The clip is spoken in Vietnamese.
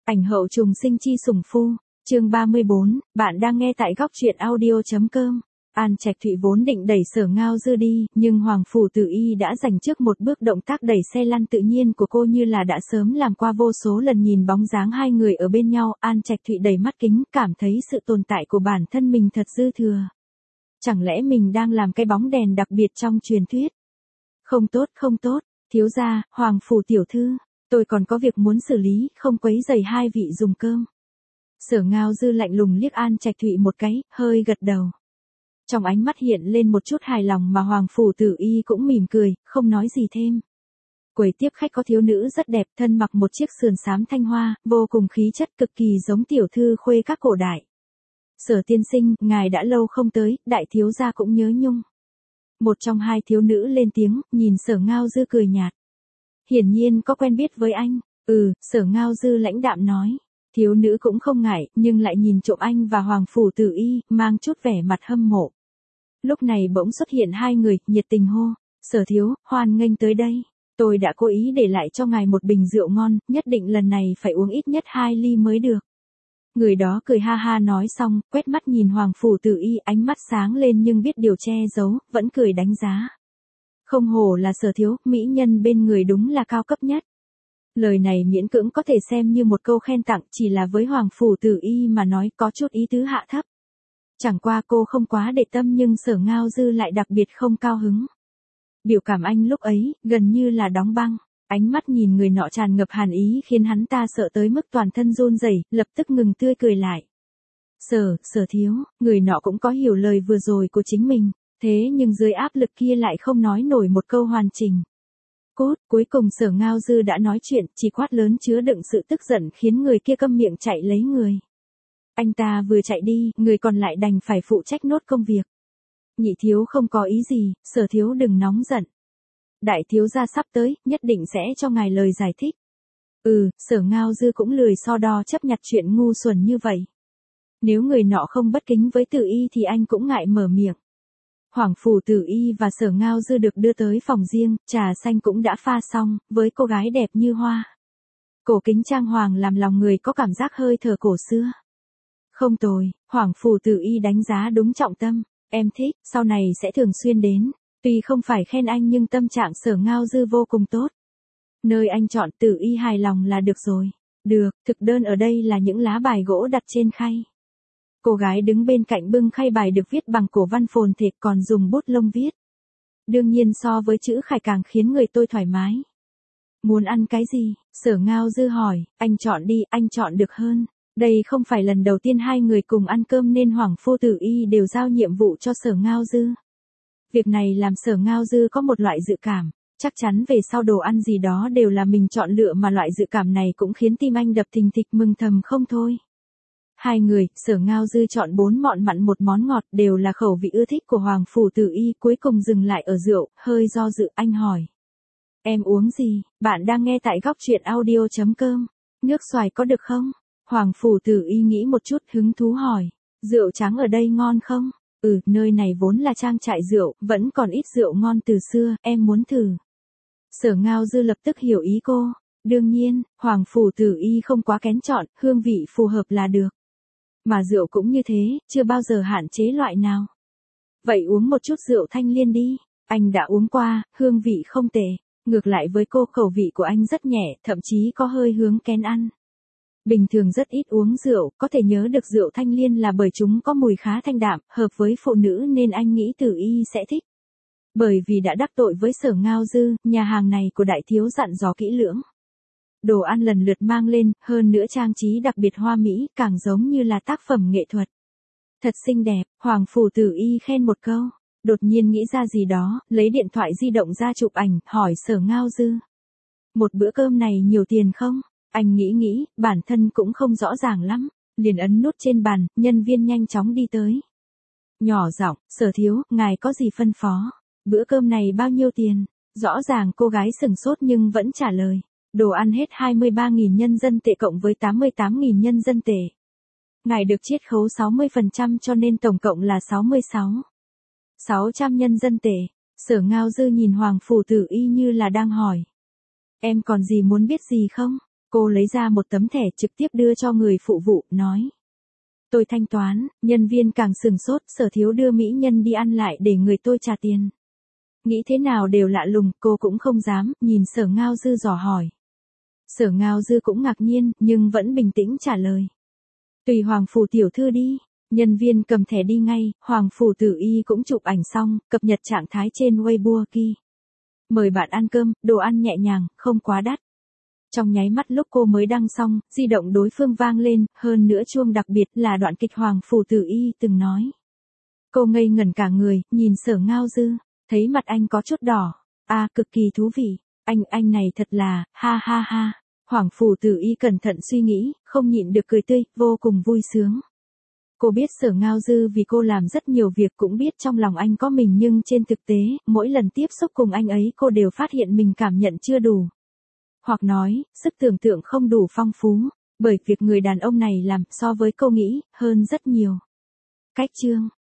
Ảnh hậu trùng sinh chi sủng phu, chương 34, bạn đang nghe tại góc truyện audio.com. An Trạch Thụy vốn định đẩy Sở Ngao Dư đi, nhưng Hoàng Phủ Tử Y đã giành trước một bước. Động tác đẩy xe lăn tự nhiên của cô như là đã sớm làm qua vô số lần. Nhìn bóng dáng hai người ở bên nhau, An Trạch Thụy đầy mắt kính, cảm thấy sự tồn tại của bản thân mình thật dư thừa. Chẳng lẽ mình đang làm cái bóng đèn đặc biệt trong truyền thuyết? Không tốt, thiếu gia, Hoàng Phủ tiểu thư, tôi còn có việc muốn xử lý, không quấy rầy hai vị dùng cơm. Sở Ngao Dư lạnh lùng liếc An Trạch Thụy một cái, hơi gật đầu. Trong ánh mắt hiện lên một chút hài lòng mà Hoàng Phủ Tử Y cũng mỉm cười, không nói gì thêm. Quầy tiếp khách có thiếu nữ rất đẹp, thân mặc một chiếc sườn xám thanh hoa, vô cùng khí chất, cực kỳ giống tiểu thư khuê các cổ đại. Sở tiên sinh, ngài đã lâu không tới, đại thiếu gia cũng nhớ nhung. Một trong hai thiếu nữ lên tiếng, nhìn Sở Ngao Dư cười nhạt. Hiển nhiên có quen biết với anh. Sở Ngao Dư lãnh đạm nói. Thiếu nữ cũng không ngại, nhưng lại nhìn trộm anh và Hoàng Phủ Tử Y, mang chút vẻ mặt hâm mộ. Lúc này bỗng xuất hiện hai người, nhiệt tình hô. Sở thiếu, hoan nghênh tới đây. Tôi đã cố ý để lại cho ngài một bình rượu ngon, nhất định lần này phải uống ít nhất 2 ly mới được. Người đó cười ha ha nói xong, quét mắt nhìn Hoàng Phủ Tử Y, ánh mắt sáng lên nhưng biết điều che giấu, vẫn cười đánh giá. Không hổ là Sở thiếu, mỹ nhân bên người đúng là cao cấp nhất. Lời này miễn cưỡng có thể xem như một câu khen tặng, chỉ là với Hoàng Phủ Tử Y mà nói có chút ý tứ hạ thấp. Chẳng qua cô không quá để tâm nhưng Sở Ngao Dư lại đặc biệt không cao hứng. Biểu cảm anh lúc ấy, gần như là đóng băng. Ánh mắt nhìn người nọ tràn ngập hàn ý khiến hắn ta sợ tới mức toàn thân run rẩy, lập tức ngừng tươi cười lại. Sở thiếu, người nọ cũng có hiểu lời vừa rồi của chính mình, thế nhưng dưới áp lực kia lại không nói nổi một câu hoàn chỉnh. Cuối cùng Sở Ngao Dư đã nói chuyện, chỉ quát lớn chứa đựng sự tức giận khiến người kia câm miệng chạy lấy người. Anh ta vừa chạy đi, người còn lại đành phải phụ trách nốt công việc. Nhị thiếu không có ý gì, Sở thiếu đừng nóng giận. Đại thiếu gia sắp tới, nhất định sẽ cho ngài lời giải thích. Sở Ngao Dư cũng lười so đo chấp nhặt chuyện ngu xuẩn như vậy. Nếu người nọ không bất kính với Tử Y thì anh cũng ngại mở miệng. Hoàng Phủ Tử Y và Sở Ngao Dư được đưa tới phòng riêng, trà xanh cũng đã pha xong, với cô gái đẹp như hoa. Cổ kính trang hoàng làm lòng người có cảm giác hơi thở cổ xưa. Không tồi, Hoàng Phủ Tử Y đánh giá đúng trọng tâm, em thích, sau này sẽ thường xuyên đến. Tuy không phải khen anh nhưng tâm trạng Sở Ngao Dư vô cùng tốt. Nơi anh chọn Tử Y hài lòng là được rồi. Được, thực đơn ở đây là những lá bài gỗ đặt trên khay. Cô gái đứng bên cạnh bưng khay bài được viết bằng cổ văn phồn thể còn dùng bút lông viết. Đương nhiên so với chữ khải càng khiến người tôi thoải mái. Muốn ăn cái gì? Sở Ngao Dư hỏi, anh chọn đi, anh chọn được hơn. Đây không phải lần đầu tiên hai người cùng ăn cơm nên Hoàng Phủ Tử Y đều giao nhiệm vụ cho Sở Ngao Dư. Việc này làm Sở Ngao Dư có một loại dự cảm, chắc chắn về sau đồ ăn gì đó đều là mình chọn lựa mà loại dự cảm này cũng khiến tim anh đập thình thịch mừng thầm không thôi. Hai người, Sở Ngao Dư chọn 4 mọn mặn một món ngọt đều là khẩu vị ưa thích của Hoàng Phủ Tử Y, cuối cùng dừng lại ở rượu, hơi do dự anh hỏi. Em uống gì? Bạn đang nghe tại góc truyện audio.com. Nước xoài có được không? Hoàng Phủ Tử Y nghĩ một chút hứng thú hỏi. Rượu trắng ở đây ngon không? Nơi này vốn là trang trại rượu, vẫn còn ít rượu ngon từ xưa, em muốn thử. Sở Ngao Dư lập tức hiểu ý cô. Đương nhiên, Hoàng Phủ Tử Y không quá kén chọn, hương vị phù hợp là được. Mà rượu cũng như thế, chưa bao giờ hạn chế loại nào. Vậy uống một chút rượu Thanh Liên đi. Anh đã uống qua, hương vị không tệ. Ngược lại với cô khẩu vị của anh rất nhẹ, thậm chí có hơi hướng kén ăn. Bình thường rất ít uống rượu, có thể nhớ được rượu Thanh Liên là bởi chúng có mùi khá thanh đạm, hợp với phụ nữ nên anh nghĩ Tử Y sẽ thích. Bởi vì đã đắc tội với Sở Ngao Dư, nhà hàng này của đại thiếu dặn dò kỹ lưỡng. Đồ ăn lần lượt mang lên, hơn nữa trang trí đặc biệt hoa mỹ, càng giống như là tác phẩm nghệ thuật. Thật xinh đẹp, Hoàng Phủ Tử Y khen một câu. Đột nhiên nghĩ ra gì đó, lấy điện thoại di động ra chụp ảnh, hỏi Sở Ngao Dư. Một bữa cơm này nhiều tiền không? Anh nghĩ, bản thân cũng không rõ ràng lắm, liền ấn nút trên bàn, nhân viên nhanh chóng đi tới. Nhỏ giọng, Sở thiếu, ngài có gì phân phó? Bữa cơm này bao nhiêu tiền? Rõ ràng cô gái sửng sốt nhưng vẫn trả lời. Đồ ăn hết 23.000 nhân dân tệ cộng với 88.000 nhân dân tệ. Ngài được chiết khấu 60% cho nên tổng cộng là 600 nhân dân tệ. Sở Ngao Dư nhìn Hoàng Phủ Tử Y như là đang hỏi. Em còn gì muốn biết gì không? Cô lấy ra một tấm thẻ trực tiếp đưa cho người phụ vụ, nói. Tôi thanh toán, nhân viên càng sừng sốt, Sở Thiếu đưa mỹ nhân đi ăn lại để người tôi trả tiền. Nghĩ thế nào đều lạ lùng, cô cũng không dám, nhìn Sở Ngao Dư dò hỏi. Sở Ngao Dư cũng ngạc nhiên, nhưng vẫn bình tĩnh trả lời. Tùy Hoàng Phủ tiểu thư đi. Nhân viên cầm thẻ đi ngay, Hoàng Phủ Tử Y cũng chụp ảnh xong, cập nhật trạng thái trên Weibo Ki. Mời bạn ăn cơm, đồ ăn nhẹ nhàng, không quá đắt. Trong nháy mắt lúc cô mới đăng xong, di động đối phương vang lên, hơn nữa chuông đặc biệt là đoạn kịch Hoàng Phủ Tử Y từng nói. Cô ngây ngẩn cả người, nhìn Sở Ngao Dư, thấy mặt anh có chút đỏ. À, cực kỳ thú vị, anh này thật là, ha ha ha. Hoàng Phủ Tử Y cẩn thận suy nghĩ, không nhịn được cười tươi, vô cùng vui sướng. Cô biết Sở Ngao Dư vì cô làm rất nhiều việc, cũng biết trong lòng anh có mình, nhưng trên thực tế, mỗi lần tiếp xúc cùng anh ấy cô đều phát hiện mình cảm nhận chưa đủ. Hoặc nói, sức tưởng tượng không đủ phong phú, bởi việc người đàn ông này làm so với cô nghĩ, hơn rất nhiều. Cách chương